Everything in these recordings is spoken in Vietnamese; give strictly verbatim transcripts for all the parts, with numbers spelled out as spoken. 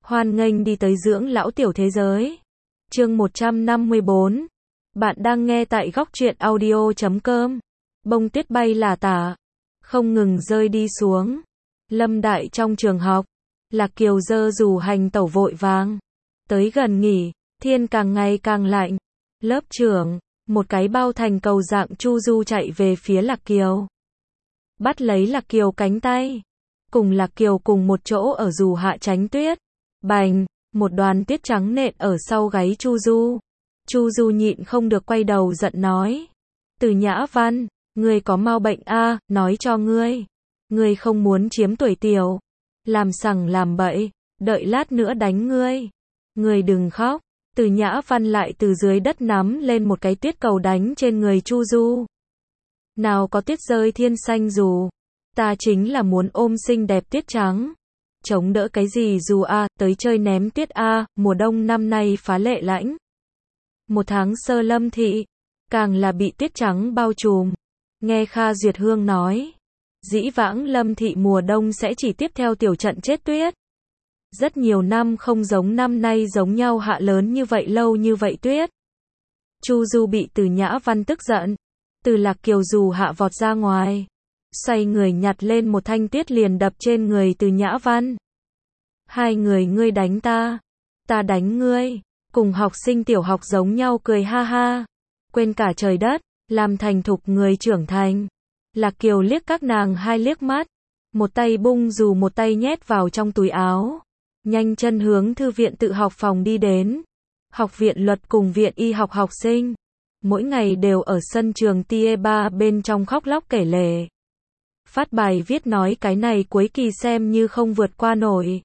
Hoan nghênh đi tới dưỡng lão tiểu thế giới. Chương một trăm năm mươi bốn. Bạn đang nghe tại góc truyện audio chấm com. Bông tuyết bay là tả, không ngừng rơi đi xuống. Lâm Đại trong trường học, Lạc Kiều giơ dù hành tẩu vội vàng. Tới gần nghỉ, thiên càng ngày càng lạnh. Lớp trưởng, một cái bao thành cầu dạng chu du chạy về phía Lạc Kiều. Bắt lấy Lạc Kiều cánh tay. Cùng Lạc Kiều cùng một chỗ ở dù hạ tránh tuyết. Bành, một đoàn tuyết trắng nện ở sau gáy Chu Du. Chu Du nhịn không được quay đầu giận nói. Từ Nhã Văn, ngươi có mau bệnh a, à, nói cho ngươi. Ngươi không muốn chiếm tuổi tiểu. Làm sằng làm bậy, đợi lát nữa đánh ngươi. Ngươi đừng khóc. Từ Nhã Văn lại từ dưới đất nắm lên một cái tuyết cầu đánh trên người Chu Du. Nào có tuyết rơi thiên xanh dù. Ta chính là muốn ôm xinh đẹp tuyết trắng. Chống đỡ cái gì dù a, à, tới chơi ném tuyết a, à, mùa đông năm nay phá lệ lãnh. Một tháng sơ Lâm thị, càng là bị tuyết trắng bao trùm. Nghe Kha Duyệt Hương nói, dĩ vãng Lâm thị mùa đông sẽ chỉ tiếp theo tiểu trận chết tuyết. Rất nhiều năm không giống năm nay giống nhau hạ lớn như vậy lâu như vậy tuyết. Chu Du bị Từ Nhã Văn tức giận, từ Lạc Kiều dù hạ vọt ra ngoài. Xoay người nhặt lên một thanh tuyết liền đập trên người Từ Nhã Văn. Hai người ngươi đánh ta, ta đánh ngươi, cùng học sinh tiểu học giống nhau cười ha ha. Quên cả trời đất, làm thành thục người trưởng thành. Lạc Kiều liếc các nàng hai liếc mắt, một tay bung dù một tay nhét vào trong túi áo. Nhanh chân hướng thư viện tự học phòng đi đến. Học viện luật cùng viện y học học sinh, mỗi ngày đều ở sân trường Tie ba bên trong khóc lóc kể lể. Phát bài viết nói cái này cuối kỳ xem như không vượt qua nổi.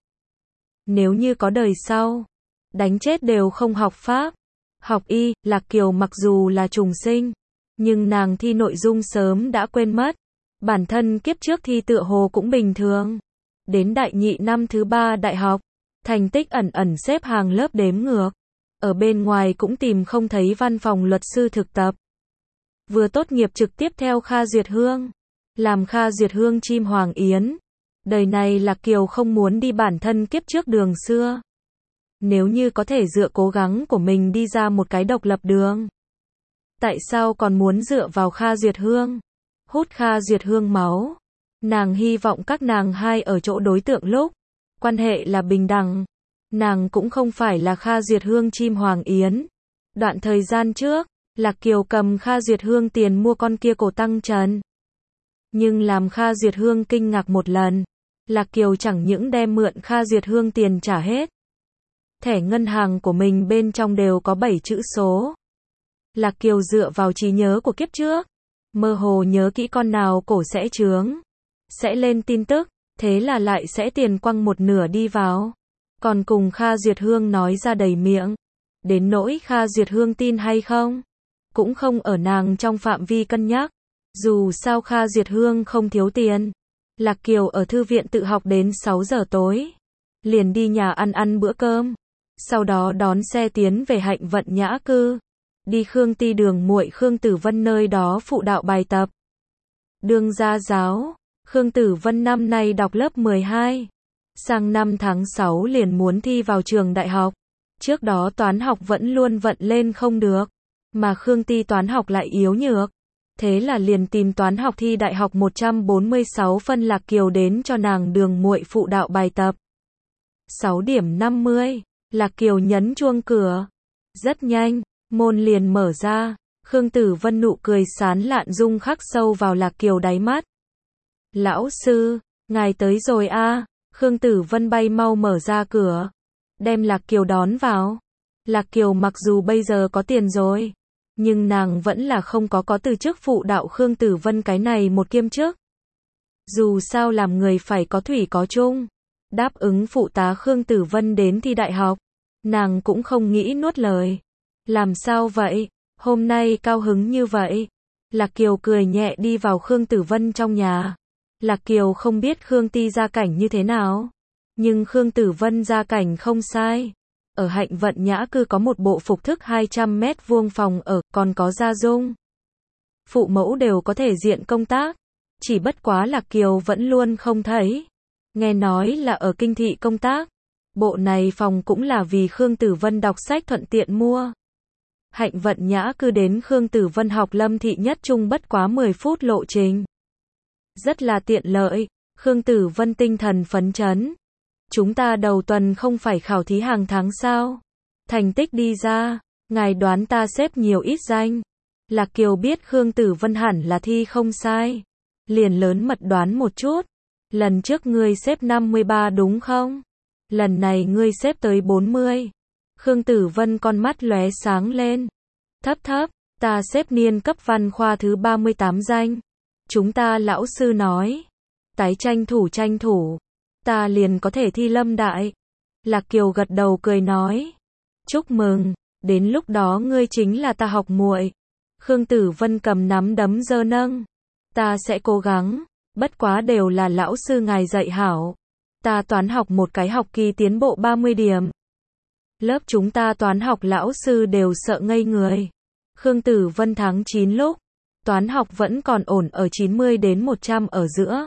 Nếu như có đời sau, đánh chết đều không học pháp. Học y, Lạc Kiều mặc dù là trùng sinh, nhưng nàng thi nội dung sớm đã quên mất. Bản thân kiếp trước thi tựa hồ cũng bình thường. Đến đại nhị năm thứ ba đại học, thành tích ẩn ẩn xếp hàng lớp đếm ngược. Ở bên ngoài cũng tìm không thấy văn phòng luật sư thực tập. Vừa tốt nghiệp trực tiếp theo Kha Duyệt Hương. Làm Kha Duyệt Hương chim hoàng yến. Đời này Lạc Kiều không muốn đi bản thân kiếp trước đường xưa. Nếu như có thể dựa cố gắng của mình đi ra một cái độc lập đường. Tại sao còn muốn dựa vào Kha Duyệt Hương? Hút Kha Duyệt Hương máu. Nàng hy vọng các nàng hai ở chỗ đối tượng lúc. Quan hệ là bình đẳng. Nàng cũng không phải là Kha Duyệt Hương chim hoàng yến. Đoạn thời gian trước, Lạc Kiều cầm Kha Duyệt Hương tiền mua con kia cổ tăng trần. Nhưng làm Kha Duyệt Hương kinh ngạc một lần, Lạc Kiều chẳng những đem mượn Kha Duyệt Hương tiền trả hết. Thẻ ngân hàng của mình bên trong đều có bảy chữ số. Lạc Kiều dựa vào trí nhớ của kiếp trước, mơ hồ nhớ kỹ con nào cổ sẽ chướng, sẽ lên tin tức, thế là lại sẽ tiền quăng một nửa đi vào. Còn cùng Kha Duyệt Hương nói ra đầy miệng. Đến nỗi Kha Duyệt Hương tin hay không, cũng không ở nàng trong phạm vi cân nhắc. Dù sao Kha Duyệt Hương không thiếu tiền. Lạc Kiều ở thư viện tự học đến sáu giờ tối. Liền đi nhà ăn ăn bữa cơm. Sau đó đón xe tiến về Hạnh Vận Nhã Cư. Đi Khương Ti Đường muội Khương Tử Vân nơi đó phụ đạo bài tập. Đương gia giáo, Khương Tử Vân năm nay đọc lớp mười hai. Sang năm tháng sáu liền muốn thi vào trường đại học. Trước đó toán học vẫn luôn vận lên không được. Mà Khương Ti toán học lại yếu nhược. Thế là liền tìm toán học thi đại học một trăm bốn mươi sáu phân Lạc Kiều đến cho nàng đường muội phụ đạo bài tập. sáu điểm năm mươi, Lạc Kiều nhấn chuông cửa. Rất nhanh, môn liền mở ra. Khương Tử Vân nụ cười sán lạn rung khắc sâu vào Lạc Kiều đáy mắt. Lão sư, ngài tới rồi a. À. Khương Tử Vân bay mau mở ra cửa, đem Lạc Kiều đón vào. Lạc Kiều mặc dù bây giờ có tiền rồi, nhưng nàng vẫn là không có có từ chức phụ đạo Khương Tử Vân cái này một kiêm chức. Dù sao làm người phải có thủy có chung. Đáp ứng phụ tá Khương Tử Vân đến thi đại học. Nàng cũng không nghĩ nuốt lời. Làm sao vậy? Hôm nay cao hứng như vậy. Lạc Kiều cười nhẹ đi vào Khương Tử Vân trong nhà. Lạc Kiều không biết Khương Ti gia cảnh như thế nào. Nhưng Khương Tử Vân gia cảnh không sai. Ở Hạnh Vận Nhã Cư có một bộ phục thức hai trăm mét vuông phòng ở, còn có gia dung. Phụ mẫu đều có thể diện công tác. Chỉ bất quá Lạc Kiều vẫn luôn không thấy. Nghe nói là ở kinh thị công tác. Bộ này phòng cũng là vì Khương Tử Vân đọc sách thuận tiện mua. Hạnh Vận Nhã cứ đến Khương Tử Vân học Lâm Thị Nhất Trung bất quá mười phút lộ trình. Rất là tiện lợi, Khương Tử Vân tinh thần phấn chấn. Chúng ta đầu tuần không phải khảo thí hàng tháng sao? Thành tích đi ra, ngài đoán ta xếp nhiều ít danh. Lạc Kiều biết Khương Tử Vân hẳn là thi không sai. Liền lớn mật đoán một chút. Lần trước ngươi xếp năm mươi ba đúng không? Lần này ngươi xếp tới bốn mươi. Khương Tử Vân con mắt lóe sáng lên. Thấp thấp, ta xếp niên cấp văn khoa thứ ba mươi tám danh. Chúng ta lão sư nói. Tái tranh thủ tranh thủ. Ta liền có thể thi lâm đại. Lạc Kiều gật đầu cười nói. Chúc mừng, đến lúc đó ngươi chính là ta học muội. Khương Tử Vân cầm nắm đấm giơ nâng. Ta sẽ cố gắng, bất quá đều là lão sư ngài dạy hảo. Ta toán học một cái học kỳ tiến bộ ba mươi điểm. Lớp chúng ta toán học lão sư đều sợ ngây người. Khương Tử Vân tháng chín lúc, toán học vẫn còn ổn ở chín mươi đến một trăm ở giữa.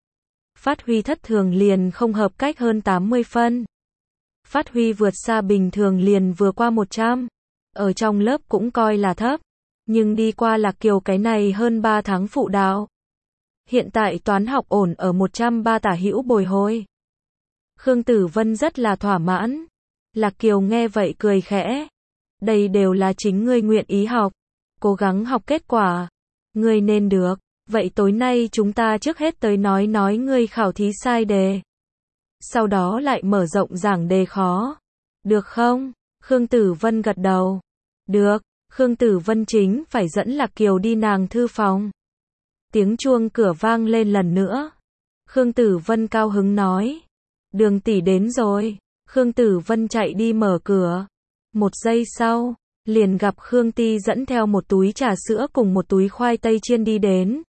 Phát huy thất thường liền không hợp cách hơn tám mươi phân. Phát huy vượt xa bình thường liền vừa qua một trăm. Ở trong lớp cũng coi là thấp. Nhưng đi qua Lạc Kiều cái này hơn ba tháng phụ đạo. Hiện tại toán học ổn ở một trăm ba tả hữu bồi hồi. Khương Tử Vân rất là thỏa mãn. Lạc Kiều nghe vậy cười khẽ. Đây đều là chính ngươi nguyện ý học. Cố gắng học kết quả. Ngươi nên được. Vậy tối nay chúng ta trước hết tới nói nói ngươi khảo thí sai đề. Sau đó lại mở rộng giảng đề khó. Được không? Khương Tử Vân gật đầu. Được. Khương Tử Vân chính phải dẫn Lạc Kiều đi nàng thư phòng. Tiếng chuông cửa vang lên lần nữa. Khương Tử Vân cao hứng nói. Đường tỷ đến rồi. Khương Tử Vân chạy đi mở cửa. Một giây sau, liền gặp Khương Ti dẫn theo một túi trà sữa cùng một túi khoai tây chiên đi đến.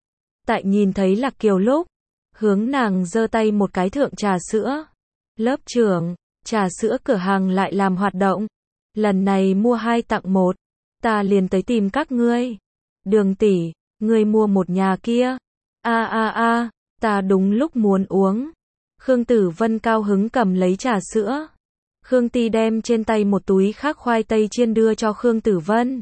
Tại nhìn thấy Lạc Kiều lúc, hướng nàng giơ tay một cái thượng trà sữa. Lớp trưởng, trà sữa cửa hàng lại làm hoạt động. Lần này mua hai tặng một. Ta liền tới tìm các ngươi. Đường tỷ, ngươi mua một nhà kia. A a a, ta đúng lúc muốn uống. Khương Tử Vân cao hứng cầm lấy trà sữa. Khương Ti đem trên tay một túi khác khoai tây chiên đưa cho Khương Tử Vân.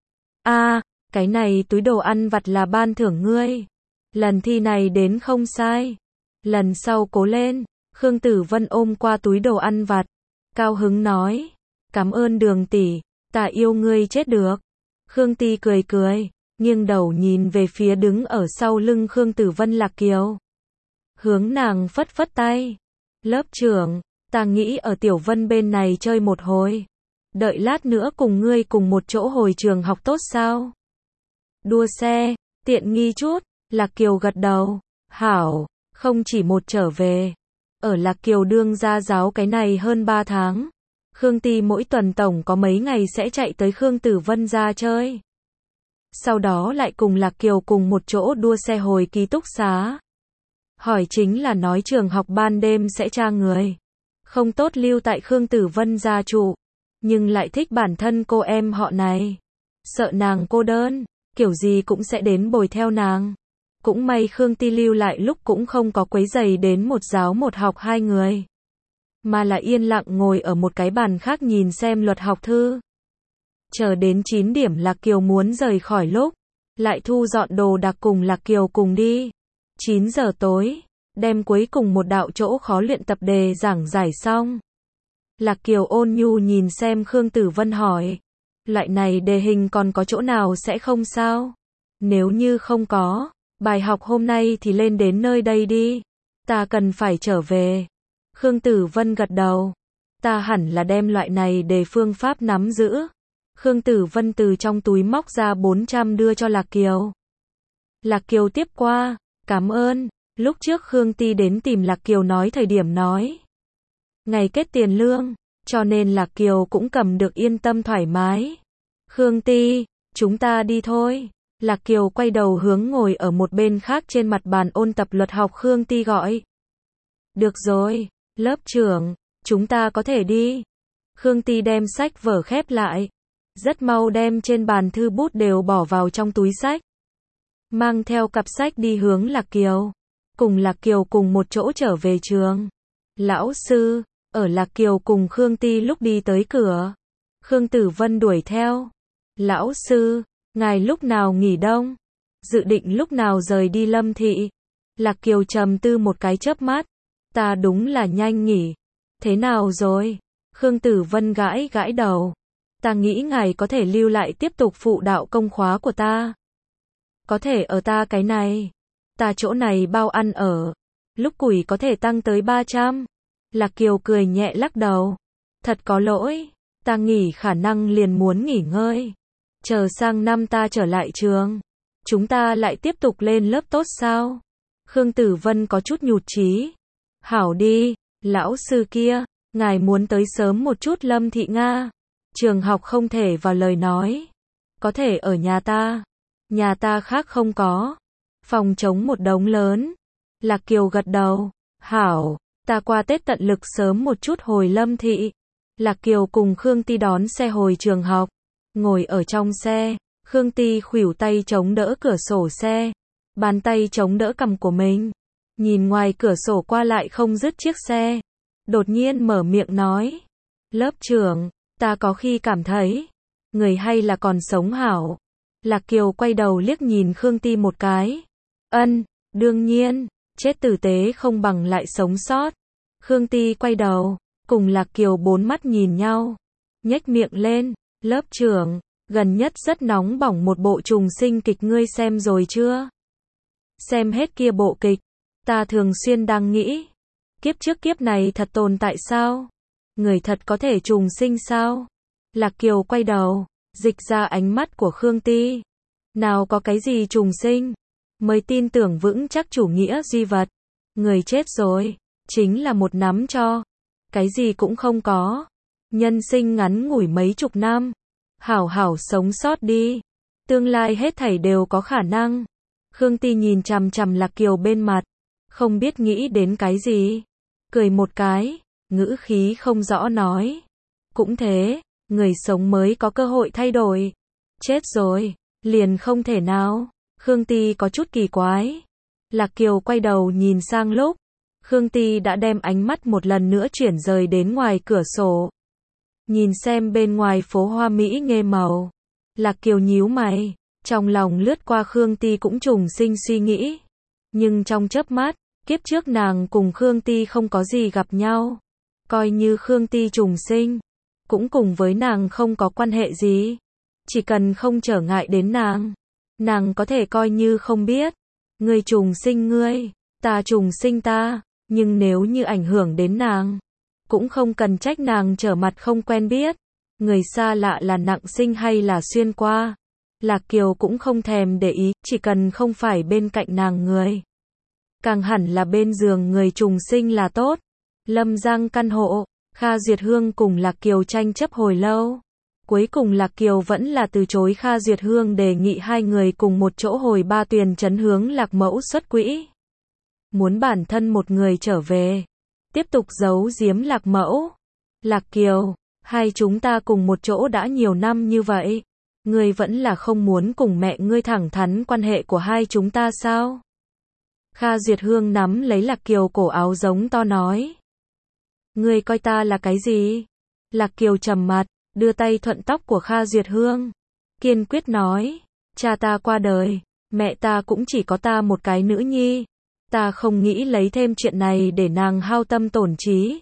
A, cái này túi đồ ăn vặt là ban thưởng ngươi. Lần thi này đến không sai. Lần sau cố lên. Khương Tử Vân ôm qua túi đồ ăn vặt. Cao hứng nói. Cảm ơn Đường tỷ, ta yêu ngươi chết được. Khương Ti cười cười, nghiêng đầu nhìn về phía đứng ở sau lưng Khương Tử Vân Lạc Kiều. Hướng nàng phất phất tay. Lớp trưởng, ta nghĩ ở Tiểu Vân bên này chơi một hồi. Đợi lát nữa cùng ngươi cùng một chỗ hồi trường học tốt sao? Đua xe, tiện nghi chút. Lạc Kiều gật đầu. Hảo, không chỉ một trở về. Ở Lạc Kiều đương gia giáo cái này hơn ba tháng. Khương Ti mỗi tuần tổng có mấy ngày sẽ chạy tới Khương Tử Vân ra chơi. Sau đó lại cùng Lạc Kiều cùng một chỗ đua xe hồi ký túc xá. Hỏi chính là nói trường học ban đêm sẽ tra người. Không tốt lưu tại Khương Tử Vân gia trụ. Nhưng lại thích bản thân cô em họ này. Sợ nàng cô đơn, kiểu gì cũng sẽ đến bồi theo nàng. Cũng may Khương Ti lưu lại lúc cũng không có quấy rầy đến một giáo một học hai người. Mà là yên lặng ngồi ở một cái bàn khác nhìn xem luật học thư. Chờ đến chín điểm Lạc Kiều muốn rời khỏi lúc. Lại thu dọn đồ đạc cùng Lạc Kiều cùng đi. chín giờ tối, đem cuối cùng một đạo chỗ khó luyện tập đề giảng giải xong. Lạc Kiều ôn nhu nhìn xem Khương Tử Vân hỏi. Loại này đề hình còn có chỗ nào sẽ không sao? Nếu như không có, bài học hôm nay thì lên đến nơi đây đi. Ta cần phải trở về. Khương Tử Vân gật đầu. Ta hẳn là đem loại này để phương pháp nắm giữ. Khương Tử Vân từ trong túi móc ra bốn trăm đưa cho Lạc Kiều. Lạc Kiều tiếp qua. Cảm ơn. Lúc trước Khương Ti đến tìm Lạc Kiều nói thời điểm nói. Ngày kết tiền lương. Cho nên Lạc Kiều cũng cầm được yên tâm thoải mái. Khương Ti, chúng ta đi thôi. Lạc Kiều quay đầu hướng ngồi ở một bên khác trên mặt bàn ôn tập luật học Khương Ti gọi. Được rồi, lớp trưởng, chúng ta có thể đi. Khương Ti đem sách vở khép lại. Rất mau đem trên bàn thư bút đều bỏ vào trong túi sách. Mang theo cặp sách đi hướng Lạc Kiều. Cùng Lạc Kiều cùng một chỗ trở về trường. Lão sư, Ở Lạc Kiều cùng Khương Ti lúc đi tới cửa, Khương Tử Vân đuổi theo. Lão sư, ngài lúc nào nghỉ đông? Dự định lúc nào rời đi Lâm thị? Lạc Kiều trầm tư một cái chớp mắt. Ta đúng là nhanh nghỉ. Thế nào rồi? Khương Tử Vân gãi gãi đầu. Ta nghĩ ngài có thể lưu lại tiếp tục phụ đạo công khóa của ta. Có thể ở ta cái này. Ta chỗ này bao ăn ở. Lúc củi có thể tăng tới ba trăm. Lạc Kiều cười nhẹ lắc đầu. Thật có lỗi. Ta nghỉ khả năng liền muốn nghỉ ngơi. Chờ sang năm ta trở lại trường. Chúng ta lại tiếp tục lên lớp tốt sao? Khương Tử Vân có chút nhụt chí. Hảo đi, lão sư kia, ngài muốn tới sớm một chút Lâm thị Nga. Trường học không thể vào lời nói. Có thể ở nhà ta. Nhà ta khác không có. Phòng trống một đống lớn. Lạc Kiều gật đầu. Hảo, ta qua Tết tận lực sớm một chút hồi Lâm thị. Lạc Kiều cùng Khương Ti đón xe hồi trường học. Ngồi ở trong xe, Khương Ti khuỷu tay chống đỡ cửa sổ xe. Bàn tay chống đỡ cằm của mình. Nhìn ngoài cửa sổ qua lại không dứt chiếc xe. Đột nhiên mở miệng nói. Lớp trưởng, ta có khi cảm thấy, người hay là còn sống hảo. Lạc Kiều quay đầu liếc nhìn Khương Ti một cái. Ân, đương nhiên, chết tử tế không bằng lại sống sót. Khương Ti quay đầu, cùng Lạc Kiều bốn mắt nhìn nhau. Nhếch miệng lên, lớp trưởng, gần nhất rất nóng bỏng một bộ trùng sinh kịch ngươi xem rồi chưa? Xem hết kia bộ kịch, ta thường xuyên đang nghĩ, kiếp trước kiếp này thật tồn tại sao? Người thật có thể trùng sinh sao? Lạc Kiều quay đầu, dịch ra ánh mắt của Khương Ti. Nào có cái gì trùng sinh, mới tin tưởng vững chắc chủ nghĩa duy vật. Người chết rồi, chính là một nắm tro. Cái gì cũng không có. Nhân sinh ngắn ngủi mấy chục năm. Hảo hảo sống sót đi. Tương lai hết thảy đều có khả năng. Khương Ti nhìn chằm chằm Lạc Kiều bên mặt. Không biết nghĩ đến cái gì. Cười một cái, ngữ khí không rõ nói. Cũng thế, người sống mới có cơ hội thay đổi. Chết rồi, liền không thể nào. Khương Ti có chút kỳ quái. Lạc Kiều quay đầu nhìn sang lúc. Khương Ti đã đem ánh mắt một lần nữa chuyển rời đến ngoài cửa sổ. Nhìn xem bên ngoài phố hoa mỹ nghê màu. Lạc Kiều nhíu mày. Trong lòng lướt qua Khương Ti cũng trùng sinh suy nghĩ. Nhưng trong chớp mắt, kiếp trước nàng cùng Khương Ti không có gì gặp nhau. Coi như Khương Ti trùng sinh, cũng cùng với nàng không có quan hệ gì. Chỉ cần không trở ngại đến nàng, nàng có thể coi như không biết. Ngươi trùng sinh ngươi, ta trùng sinh ta, nhưng nếu như ảnh hưởng đến nàng, cũng không cần trách nàng trở mặt không quen biết. Người xa lạ là nặng sinh hay là xuyên qua. Lạc Kiều cũng không thèm để ý, chỉ cần không phải bên cạnh nàng người. Càng hẳn là bên giường người trùng sinh là tốt. Lâm Giang căn hộ, Kha Duyệt Hương cùng Lạc Kiều tranh chấp hồi lâu. Cuối cùng Lạc Kiều vẫn là từ chối Kha Duyệt Hương đề nghị hai người cùng một chỗ hồi Ba Tuyền trấn hướng Lạc Mẫu xuất quỹ. Muốn bản thân một người trở về, tiếp tục giấu giếm Lạc Mẫu. Lạc Kiều, hai chúng ta cùng một chỗ đã nhiều năm như vậy. Ngươi vẫn là không muốn cùng mẹ ngươi thẳng thắn quan hệ của hai chúng ta sao? Kha Duyệt Hương nắm lấy Lạc Kiều cổ áo giống to nói. Ngươi coi ta là cái gì? Lạc Kiều trầm mặt, đưa tay thuận tóc của Kha Duyệt Hương. Kiên quyết nói, cha ta qua đời, mẹ ta cũng chỉ có ta một cái nữ nhi. Ta không nghĩ lấy thêm chuyện này để nàng hao tâm tổn trí.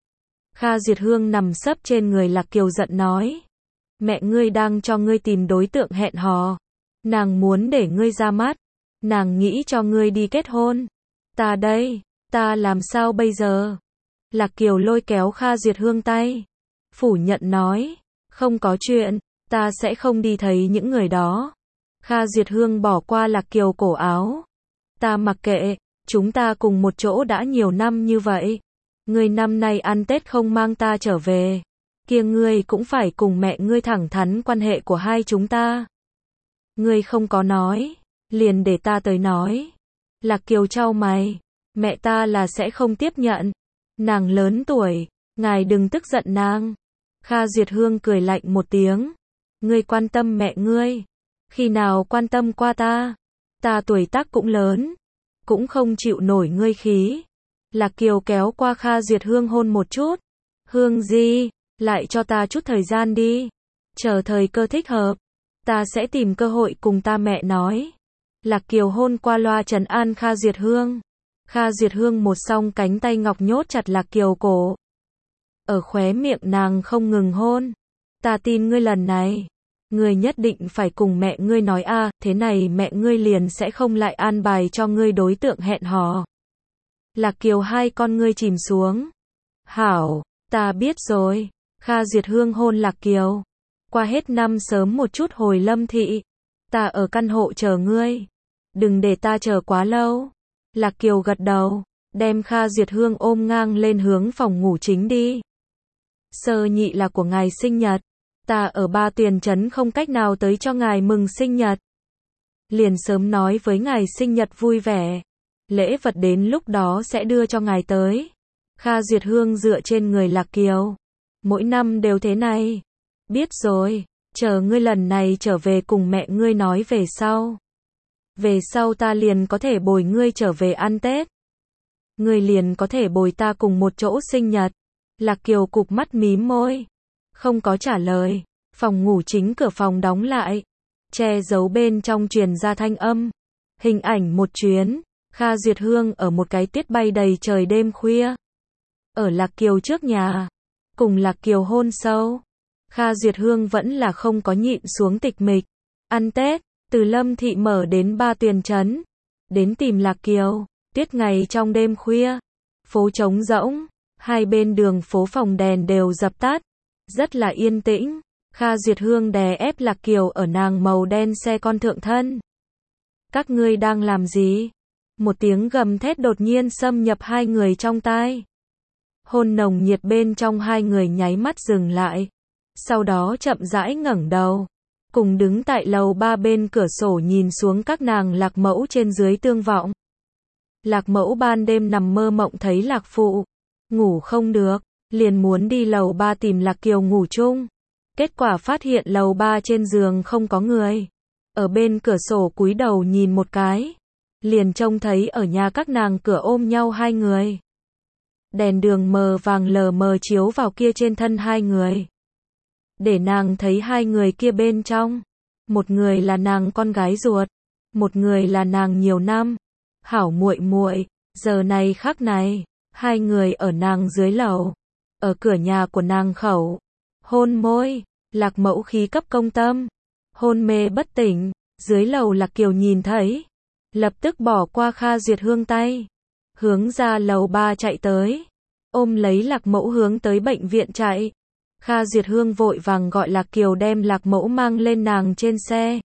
Kha Duyệt Hương nằm sấp trên người Lạc Kiều giận nói. Mẹ ngươi đang cho ngươi tìm đối tượng hẹn hò. Nàng muốn để ngươi ra mắt. Nàng nghĩ cho ngươi đi kết hôn. Ta đây, ta làm sao bây giờ? Lạc Kiều lôi kéo Kha Duyệt Hương tay. Phủ nhận nói. Không có chuyện, ta sẽ không đi thấy những người đó. Kha Duyệt Hương bỏ qua Lạc Kiều cổ áo. Ta mặc kệ, chúng ta cùng một chỗ đã nhiều năm như vậy. Ngươi năm nay ăn Tết không mang ta trở về. Kia ngươi cũng phải cùng mẹ ngươi thẳng thắn quan hệ của hai chúng ta. Ngươi không có nói, liền để ta tới nói. Lạc Kiều chau mày, mẹ ta là sẽ không tiếp nhận. Nàng lớn tuổi, ngài đừng tức giận nàng. Kha Duyệt Hương cười lạnh một tiếng. Ngươi quan tâm mẹ ngươi, khi nào quan tâm qua ta? Ta tuổi tác cũng lớn, cũng không chịu nổi ngươi khí. Lạc Kiều kéo qua Kha Duyệt Hương hôn một chút. Hương Di, lại cho ta chút thời gian đi. Chờ thời cơ thích hợp, ta sẽ tìm cơ hội cùng ta mẹ nói. Lạc Kiều hôn qua loa trấn an Kha Duyệt Hương. Kha Duyệt Hương một song cánh tay ngọc nhốt chặt Lạc Kiều cổ. Ở khóe miệng nàng không ngừng hôn. Ta tin ngươi lần này. Ngươi nhất định phải cùng mẹ ngươi nói a, thế này mẹ ngươi liền sẽ không lại an bài cho ngươi đối tượng hẹn hò. Lạc Kiều hai con ngươi chìm xuống. Hảo, ta biết rồi. Kha Duyệt Hương hôn Lạc Kiều. Qua hết năm sớm một chút hồi Lâm thị. Ta ở căn hộ chờ ngươi. Đừng để ta chờ quá lâu. Lạc Kiều gật đầu, đem Kha Duyệt Hương ôm ngang lên hướng phòng ngủ chính đi. Sơ nhị là của ngài sinh nhật. Ta ở Ba Tuyền Trấn không cách nào tới cho ngài mừng sinh nhật. Liền sớm nói với ngài sinh nhật vui vẻ. Lễ vật đến lúc đó sẽ đưa cho ngài tới. Kha Duyệt Hương dựa trên người Lạc Kiều. Mỗi năm đều thế này. Biết rồi, chờ ngươi lần này trở về cùng mẹ ngươi nói về sau. Về sau ta liền có thể bồi ngươi trở về ăn Tết. Ngươi liền có thể bồi ta cùng một chỗ sinh nhật. Lạc Kiều cụp mắt mím môi. Không có trả lời. Phòng ngủ chính cửa phòng đóng lại. Che giấu bên trong truyền ra thanh âm. Hình ảnh một chuyến. Kha Duyệt Hương ở một cái tiết bay đầy trời đêm khuya. Ở Lạc Kiều trước nhà. Cùng Lạc Kiều hôn sâu. Kha Duyệt Hương vẫn là không có nhịn xuống tịch mịch. Ăn Tết. Từ Lâm thị mở đến Ba Tuyền Trấn. Đến tìm Lạc Kiều. Tiết ngày trong đêm khuya. Phố trống rỗng. Hai bên đường phố phòng đèn đều dập tắt. Rất là yên tĩnh. Kha Duyệt Hương đè ép Lạc Kiều ở nàng màu đen xe con thượng thân. Các ngươi đang làm gì? Một tiếng gầm thét đột nhiên xâm nhập hai người trong tai. Hôn nồng nhiệt bên trong hai người nháy mắt dừng lại. Sau đó chậm rãi ngẩng đầu. Cùng đứng tại lầu ba bên cửa sổ nhìn xuống các nàng Lạc Mẫu trên dưới tương vọng. Lạc Mẫu ban đêm nằm mơ mộng thấy Lạc Phụ. Ngủ không được, liền muốn đi lầu ba tìm Lạc Kiều ngủ chung. Kết quả phát hiện lầu ba trên giường không có người. Ở bên cửa sổ cúi đầu nhìn một cái. Liền trông thấy ở nhà các nàng cửa ôm nhau hai người. Đèn đường mờ vàng lờ mờ chiếu vào kia trên thân hai người. Để nàng thấy hai người kia bên trong. Một người là nàng con gái ruột. Một người là nàng nhiều năm. Hảo muội muội, giờ này khắc này. Hai người ở nàng dưới lầu. Ở cửa nhà của nàng khẩu. Hôn môi. Lạc Mẫu khí cấp công tâm. Hôn mê bất tỉnh. Dưới lầu Lạc Kiều nhìn thấy. Lập tức bỏ qua Kha Duyệt Hương tay. Hướng ra lầu ba chạy tới. Ôm lấy Lạc Mẫu hướng tới bệnh viện chạy. Kha Duyệt Hương vội vàng gọi Lạc Kiều đem Lạc Mẫu mang lên nàng trên xe.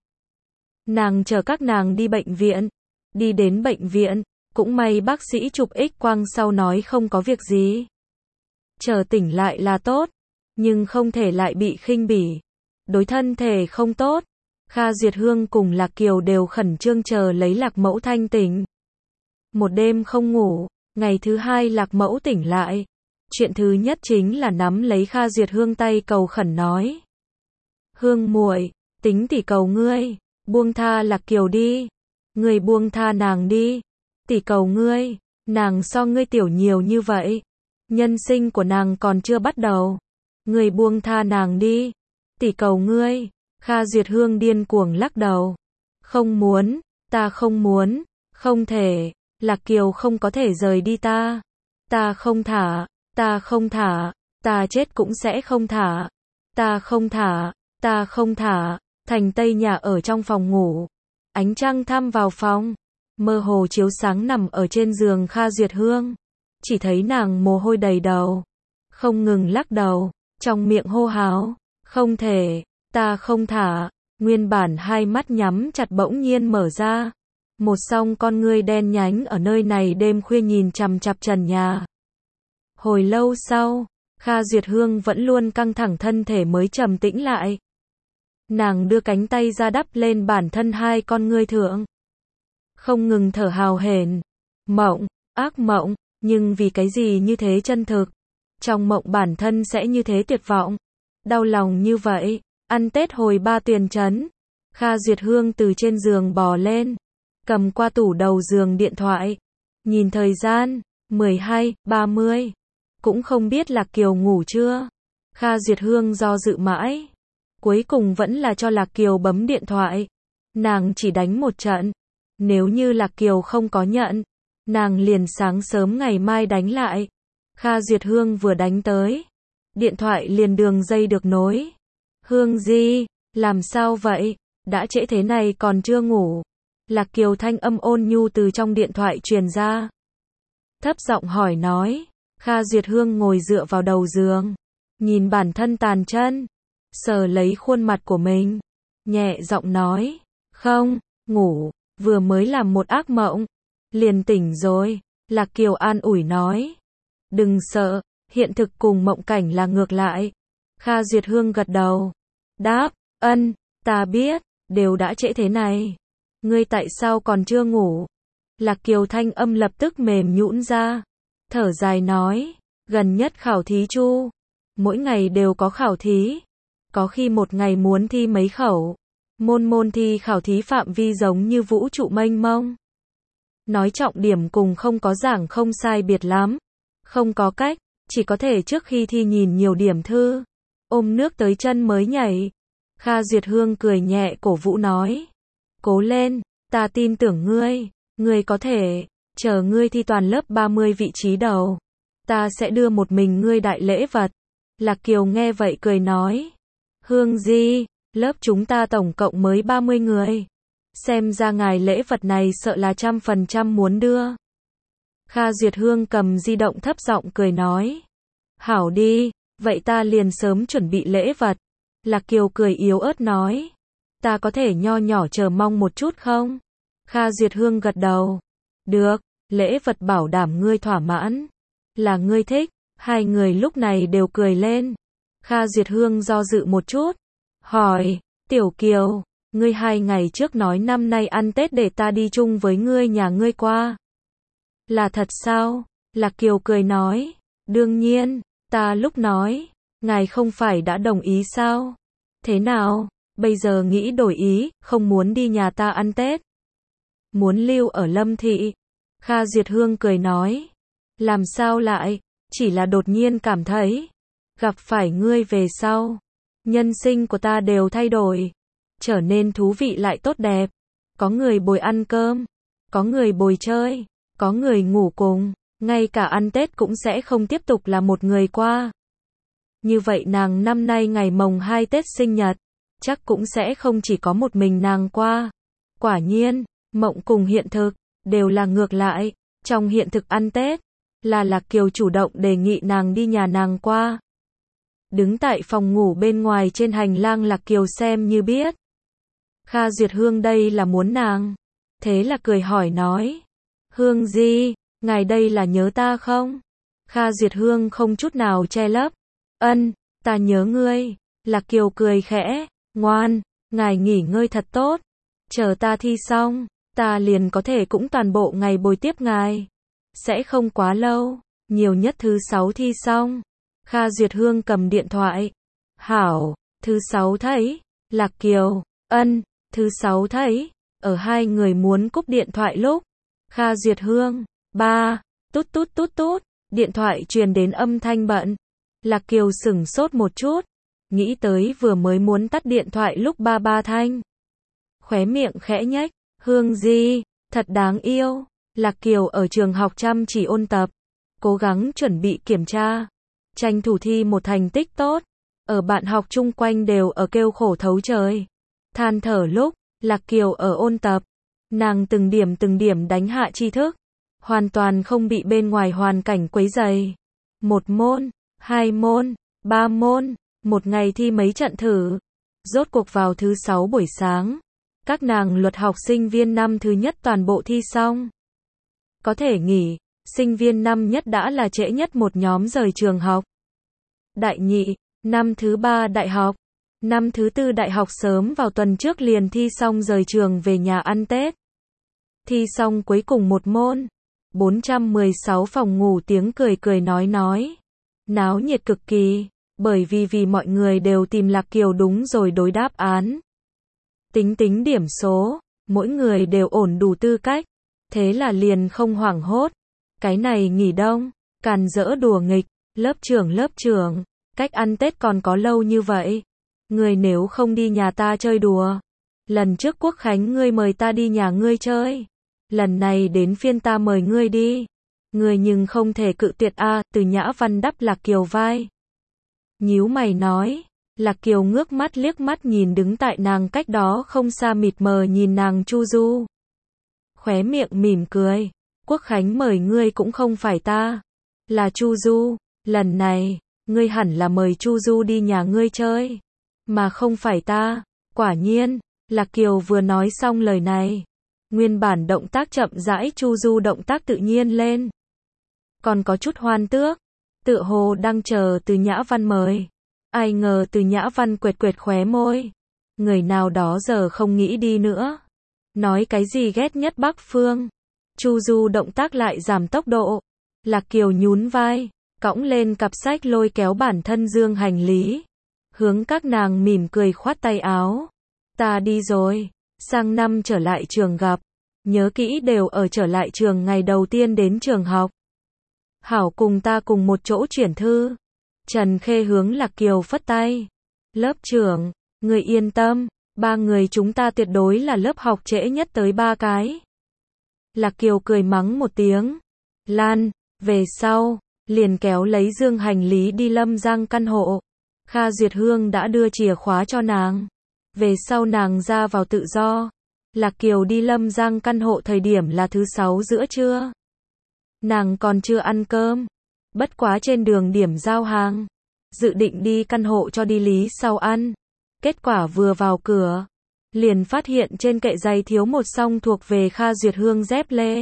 Nàng chở các nàng đi bệnh viện. Đi đến bệnh viện. Cũng may bác sĩ chụp X-quang sau nói không có việc gì. Chờ tỉnh lại là tốt. Nhưng không thể lại bị khinh bỉ. Đối thân thể không tốt. Kha Duyệt Hương cùng Lạc Kiều đều khẩn trương chờ lấy Lạc Mẫu thanh tỉnh. Một đêm không ngủ. Ngày thứ hai Lạc Mẫu tỉnh lại. Chuyện thứ nhất chính là nắm lấy Kha Duyệt Hương tay cầu khẩn nói. Hương muội, tính tỷ cầu ngươi. Buông tha Lạc Kiều đi. Ngươi buông tha nàng đi. Tỷ cầu ngươi. Nàng so ngươi tiểu nhiều như vậy. Nhân sinh của nàng còn chưa bắt đầu. Ngươi buông tha nàng đi. Tỷ cầu ngươi. Kha Duyệt Hương điên cuồng lắc đầu. Không muốn. Ta không muốn. Không thể. Lạc Kiều không có thể rời đi ta. Ta không thả. Ta không thả. Ta chết cũng sẽ không thả. Ta không thả. Ta không thả. Thành Tây nhà ở trong phòng ngủ. Ánh trăng thăm vào phòng. Mơ hồ chiếu sáng nằm ở trên giường Kha Duyệt Hương. Chỉ thấy nàng mồ hôi đầy đầu. Không ngừng lắc đầu. Trong miệng hô hào. Không thể. Ta không thả. Nguyên bản hai mắt nhắm chặt bỗng nhiên mở ra. Một song con ngươi đen nhánh ở nơi này đêm khuya nhìn chằm chằm trần nhà. Hồi lâu sau, Kha Duyệt Hương vẫn luôn căng thẳng thân thể mới trầm tĩnh lại. Nàng đưa cánh tay ra đắp lên bản thân hai con ngươi thượng. Không ngừng thở hào hển. Mộng, ác mộng, nhưng vì cái gì như thế chân thực. Trong mộng bản thân sẽ như thế tuyệt vọng. Đau lòng như vậy. Ăn Tết hồi Ba Tuyền Trấn. Kha Duyệt Hương từ trên giường bò lên. Cầm qua tủ đầu giường điện thoại. Nhìn thời gian. mười hai, ba mươi. Cũng không biết Lạc Kiều ngủ chưa. Kha Duyệt Hương do dự mãi. Cuối cùng vẫn là cho Lạc Kiều bấm điện thoại. Nàng chỉ đánh một trận. Nếu như Lạc Kiều không có nhận, nàng liền sáng sớm ngày mai đánh lại. Kha Duyệt Hương vừa đánh tới, điện thoại liền đường dây được nối. Hương Di, làm sao vậy? Đã trễ thế này còn chưa ngủ. Lạc Kiều thanh âm ôn nhu từ trong điện thoại truyền ra. Thấp giọng hỏi nói. Kha Duyệt Hương ngồi dựa vào đầu giường, nhìn bản thân tàn chân, sờ lấy khuôn mặt của mình, nhẹ giọng nói, không, ngủ, vừa mới làm một ác mộng, liền tỉnh rồi. Lạc Kiều an ủi nói, đừng sợ, hiện thực cùng mộng cảnh là ngược lại. Kha Duyệt Hương gật đầu, đáp, ân, ta biết, đều đã trễ thế này, ngươi tại sao còn chưa ngủ? Lạc Kiều thanh âm lập tức mềm nhũn ra, thở dài nói, gần nhất khảo thí chu, mỗi ngày đều có khảo thí, có khi một ngày muốn thi mấy khẩu, môn môn thi khảo thí phạm vi giống như vũ trụ mênh mông. Nói trọng điểm cùng không có giảng không sai biệt lắm, không có cách, chỉ có thể trước khi thi nhìn nhiều điểm thư, ôm nước tới chân mới nhảy. Kha Duyệt Hương cười nhẹ cổ vũ nói, cố lên, ta tin tưởng ngươi, ngươi có thể, chờ ngươi thi toàn lớp ba mươi vị trí đầu, ta sẽ đưa một mình ngươi đại lễ vật. Lạc Kiều nghe vậy cười nói, Hương Di, lớp chúng ta tổng cộng mới ba mươi người, xem ra ngài lễ vật này sợ là trăm phần trăm muốn đưa. Kha Duyệt Hương cầm di động thấp giọng cười nói, hảo đi, vậy ta liền sớm chuẩn bị lễ vật. Lạc Kiều cười yếu ớt nói, ta có thể nho nhỏ chờ mong một chút không? Kha Duyệt Hương gật đầu, được, lễ vật bảo đảm ngươi thỏa mãn, là ngươi thích. Hai người lúc này đều cười lên. Kha Duyệt Hương do dự một chút, hỏi, Tiểu Kiều, ngươi hai ngày trước nói năm nay ăn Tết để ta đi chung với ngươi nhà ngươi qua. Là thật sao? Lạc Kiều cười nói, đương nhiên, ta lúc nói, ngài không phải đã đồng ý sao? Thế nào, bây giờ nghĩ đổi ý, không muốn đi nhà ta ăn Tết? Muốn lưu ở Lâm Thị? Kha Duyệt Hương cười nói, làm sao lại, chỉ là đột nhiên cảm thấy, gặp phải ngươi về sau, nhân sinh của ta đều thay đổi, trở nên thú vị lại tốt đẹp, có người bồi ăn cơm, có người bồi chơi, có người ngủ cùng, ngay cả ăn Tết cũng sẽ không tiếp tục là một người qua. Như vậy nàng năm nay ngày mồng hai Tết sinh nhật, chắc cũng sẽ không chỉ có một mình nàng qua. Quả nhiên, mộng cùng hiện thực, đều là ngược lại. Trong hiện thực ăn Tết, là Lạc Kiều chủ động đề nghị nàng đi nhà nàng qua. Đứng tại phòng ngủ bên ngoài trên hành lang Lạc Kiều xem như biết. Kha Duyệt Hương đây là muốn nàng. Thế là cười hỏi nói, Hương Di, ngài đây là nhớ ta không? Kha Duyệt Hương không chút nào che lấp, ân, ta nhớ ngươi. Lạc Kiều cười khẽ, ngoan, ngài nghỉ ngơi thật tốt, chờ ta thi xong, ta liền có thể cũng toàn bộ ngày bồi tiếp ngài. Sẽ không quá lâu, nhiều nhất thứ sáu thi xong. Kha Duyệt Hương cầm điện thoại, hảo, thứ sáu thấy. Lạc Kiều, ân, thứ sáu thấy. Ở hai người muốn cúp điện thoại lúc, Kha Duyệt Hương, ba, tút tút tút tút, điện thoại truyền đến âm thanh bận. Lạc Kiều sửng sốt một chút, nghĩ tới vừa mới muốn tắt điện thoại lúc ba ba thanh. Khóe miệng khẽ nhếch, Hương Di, thật đáng yêu. Lạc Kiều ở trường học chăm chỉ ôn tập, cố gắng chuẩn bị kiểm tra, tranh thủ thi một thành tích tốt. Ở bạn học chung quanh đều ở kêu khổ thấu trời, than thở lúc Lạc Kiều ở ôn tập, nàng từng điểm từng điểm đánh hạ tri thức, hoàn toàn không bị bên ngoài hoàn cảnh quấy rầy. Một môn, hai môn, ba môn, một ngày thi mấy trận thử. Rốt cuộc vào thứ sáu buổi sáng, các nàng luật học sinh viên năm thứ nhất toàn bộ thi xong. Có thể nghỉ, sinh viên năm nhất đã là trễ nhất một nhóm rời trường học. Đại nhị, năm thứ ba đại học, năm thứ tư đại học sớm vào tuần trước liền thi xong rời trường về nhà ăn Tết. Thi xong cuối cùng một môn, bốn trăm mười sáu phòng ngủ tiếng cười cười nói nói. Náo nhiệt cực kỳ, bởi vì vì mọi người đều tìm Lạc Kiều đúng rồi đối đáp án. Tính tính điểm số, mỗi người đều ổn đủ tư cách, thế là liền không hoảng hốt. Cái này nghỉ đông, càn dỡ đùa nghịch, Lớp trưởng lớp trưởng, cách ăn Tết còn có lâu như vậy. Ngươi nếu không đi nhà ta chơi đùa. Lần trước Quốc Khánh ngươi mời ta đi nhà ngươi chơi. Lần này đến phiên ta mời ngươi đi. Ngươi nhưng không thể cự tuyệt a. Từ Nhã Văn đắp Lạc Kiều vai. Nhíu mày nói. Lạc Kiều ngước mắt liếc mắt nhìn đứng tại nàng cách đó không xa mịt mờ nhìn nàng Chu Du. Khóe miệng mỉm cười. Quốc Khánh mời ngươi cũng không phải ta. Là Chu Du. Lần này, ngươi hẳn là mời Chu Du đi nhà ngươi chơi. Mà không phải ta. Quả nhiên, Lạc Kiều vừa nói xong lời này. Nguyên bản động tác chậm rãi Chu Du động tác tự nhiên lên. Còn có chút hoan tước. Tựa hồ đang chờ Từ Nhã Văn mời. Ai ngờ Từ Nhã Văn quệt quệt khóe môi. Người nào đó giờ không nghĩ đi nữa. Nói cái gì ghét nhất Bắc Phương. Chu Du động tác lại giảm tốc độ. Lạc Kiều nhún vai, cõng lên cặp sách lôi kéo bản thân dương hành lý. Hướng các nàng mỉm cười khoát tay áo. Ta đi rồi, sang năm trở lại trường gặp. Nhớ kỹ đều ở trở lại trường ngày đầu tiên đến trường học. Hảo cùng ta cùng một chỗ chuyển thư. Trần Khê hướng Lạc Kiều phất tay. Lớp trưởng, người yên tâm, ba người chúng ta tuyệt đối là lớp học trễ nhất tới ba cái. Lạc Kiều cười mắng một tiếng. Lan, về sau, liền kéo lấy dương hành lý đi Lâm Giang căn hộ. Kha Duyệt Hương đã đưa chìa khóa cho nàng. Về sau nàng ra vào tự do. Lạc Kiều đi Lâm Giang căn hộ thời điểm là thứ sáu giữa trưa. Nàng còn chưa ăn cơm. Bất quá trên đường điểm giao hàng. Dự định đi căn hộ cho đi lý sau ăn. Kết quả vừa vào cửa. Liền phát hiện trên kệ giày thiếu một song thuộc về Kha Duyệt Hương dép lê.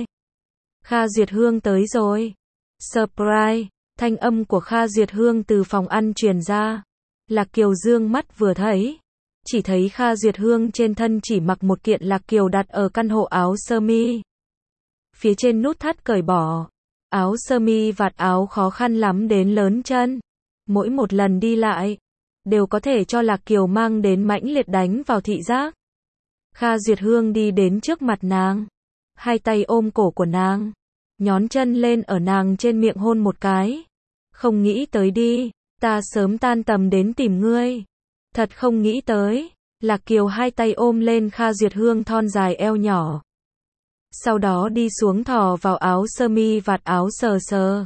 Kha Duyệt Hương tới rồi. Surprise, thanh âm của Kha Duyệt Hương từ phòng ăn truyền ra. Lạc Kiều dương mắt vừa thấy. Chỉ thấy Kha Duyệt Hương trên thân chỉ mặc một kiện Lạc Kiều đặt ở căn hộ áo sơ mi. Phía trên nút thắt cởi bỏ. Áo sơ mi vạt áo khó khăn lắm đến lớn chân. Mỗi một lần đi lại, đều có thể cho Lạc Kiều mang đến mãnh liệt đánh vào thị giác. Kha Duyệt Hương đi đến trước mặt nàng. Hai tay ôm cổ của nàng. Nhón chân lên ở nàng trên miệng hôn một cái. Không nghĩ tới đi, ta sớm tan tầm đến tìm ngươi. Thật không nghĩ tới. Lạc Kiều hai tay ôm lên Kha Duyệt Hương thon dài eo nhỏ. Sau đó đi xuống thò vào áo sơ mi vạt áo sờ sờ.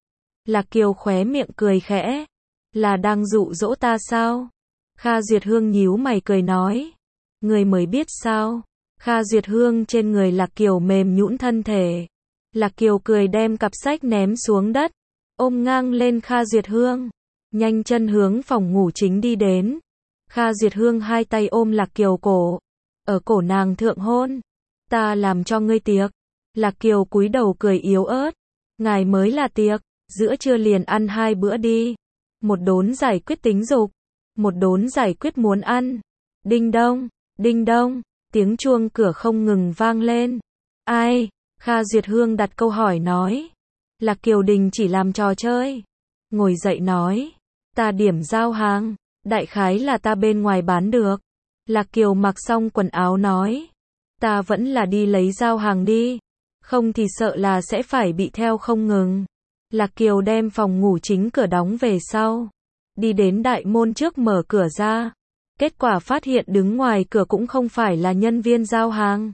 Lạc Kiều khóe miệng cười khẽ. Là đang dụ dỗ ta sao? Kha Duyệt Hương nhíu mày cười nói. Người mới biết sao? Kha Duyệt Hương trên người Lạc Kiều mềm nhũn thân thể. Lạc Kiều cười đem cặp sách ném xuống đất. Ôm ngang lên Kha Duyệt Hương. Nhanh chân hướng phòng ngủ chính đi đến. Kha Duyệt Hương hai tay ôm Lạc Kiều cổ. Ở cổ nàng thượng hôn. Ta làm cho ngươi tiệc. Lạc Kiều cúi đầu cười yếu ớt. Ngài mới là tiệc. Giữa trưa liền ăn hai bữa đi. Một đốn giải quyết tính dục. Một đốn giải quyết muốn ăn. Đinh đông, đinh đông. Tiếng chuông cửa không ngừng vang lên. Ai? Kha Duyệt Hương đặt câu hỏi nói. Lạc Kiều đình chỉ làm trò chơi. Ngồi dậy nói. Ta điểm giao hàng. Đại khái là ta bên ngoài bán được. Lạc Kiều mặc xong quần áo nói. Ta vẫn là đi lấy giao hàng đi. Không thì sợ là sẽ phải bị theo không ngừng. Lạc Kiều đem phòng ngủ chính cửa đóng về sau. Đi đến đại môn trước mở cửa ra. Kết quả phát hiện đứng ngoài cửa cũng không phải là nhân viên giao hàng.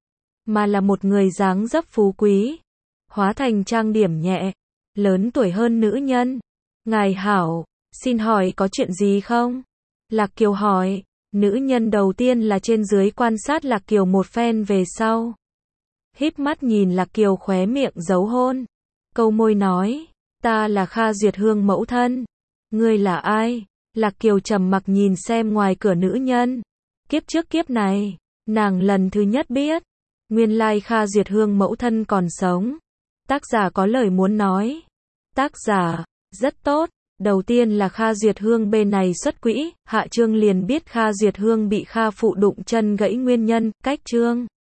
Mà là một người dáng dấp phú quý. Hóa thành trang điểm nhẹ. Lớn tuổi hơn nữ nhân. Ngài hảo, xin hỏi có chuyện gì không? Lạc Kiều hỏi. Nữ nhân đầu tiên là trên dưới quan sát Lạc Kiều một phen về sau. Híp mắt nhìn Lạc Kiều khóe miệng giấu hôn. Câu môi nói. Ta là Kha Duyệt Hương mẫu thân. Ngươi là ai? Lạc Kiều trầm mặc nhìn xem ngoài cửa nữ nhân. Kiếp trước kiếp này, nàng lần thứ nhất biết. Nguyên lai Kha Duyệt Hương mẫu thân còn sống. Tác giả có lời muốn nói. Tác giả, rất tốt. Đầu tiên là Kha Duyệt Hương bên này xuất quỹ. Hạ chương liền biết Kha Duyệt Hương bị Kha phụ đụng chân gãy nguyên nhân. Cách chương.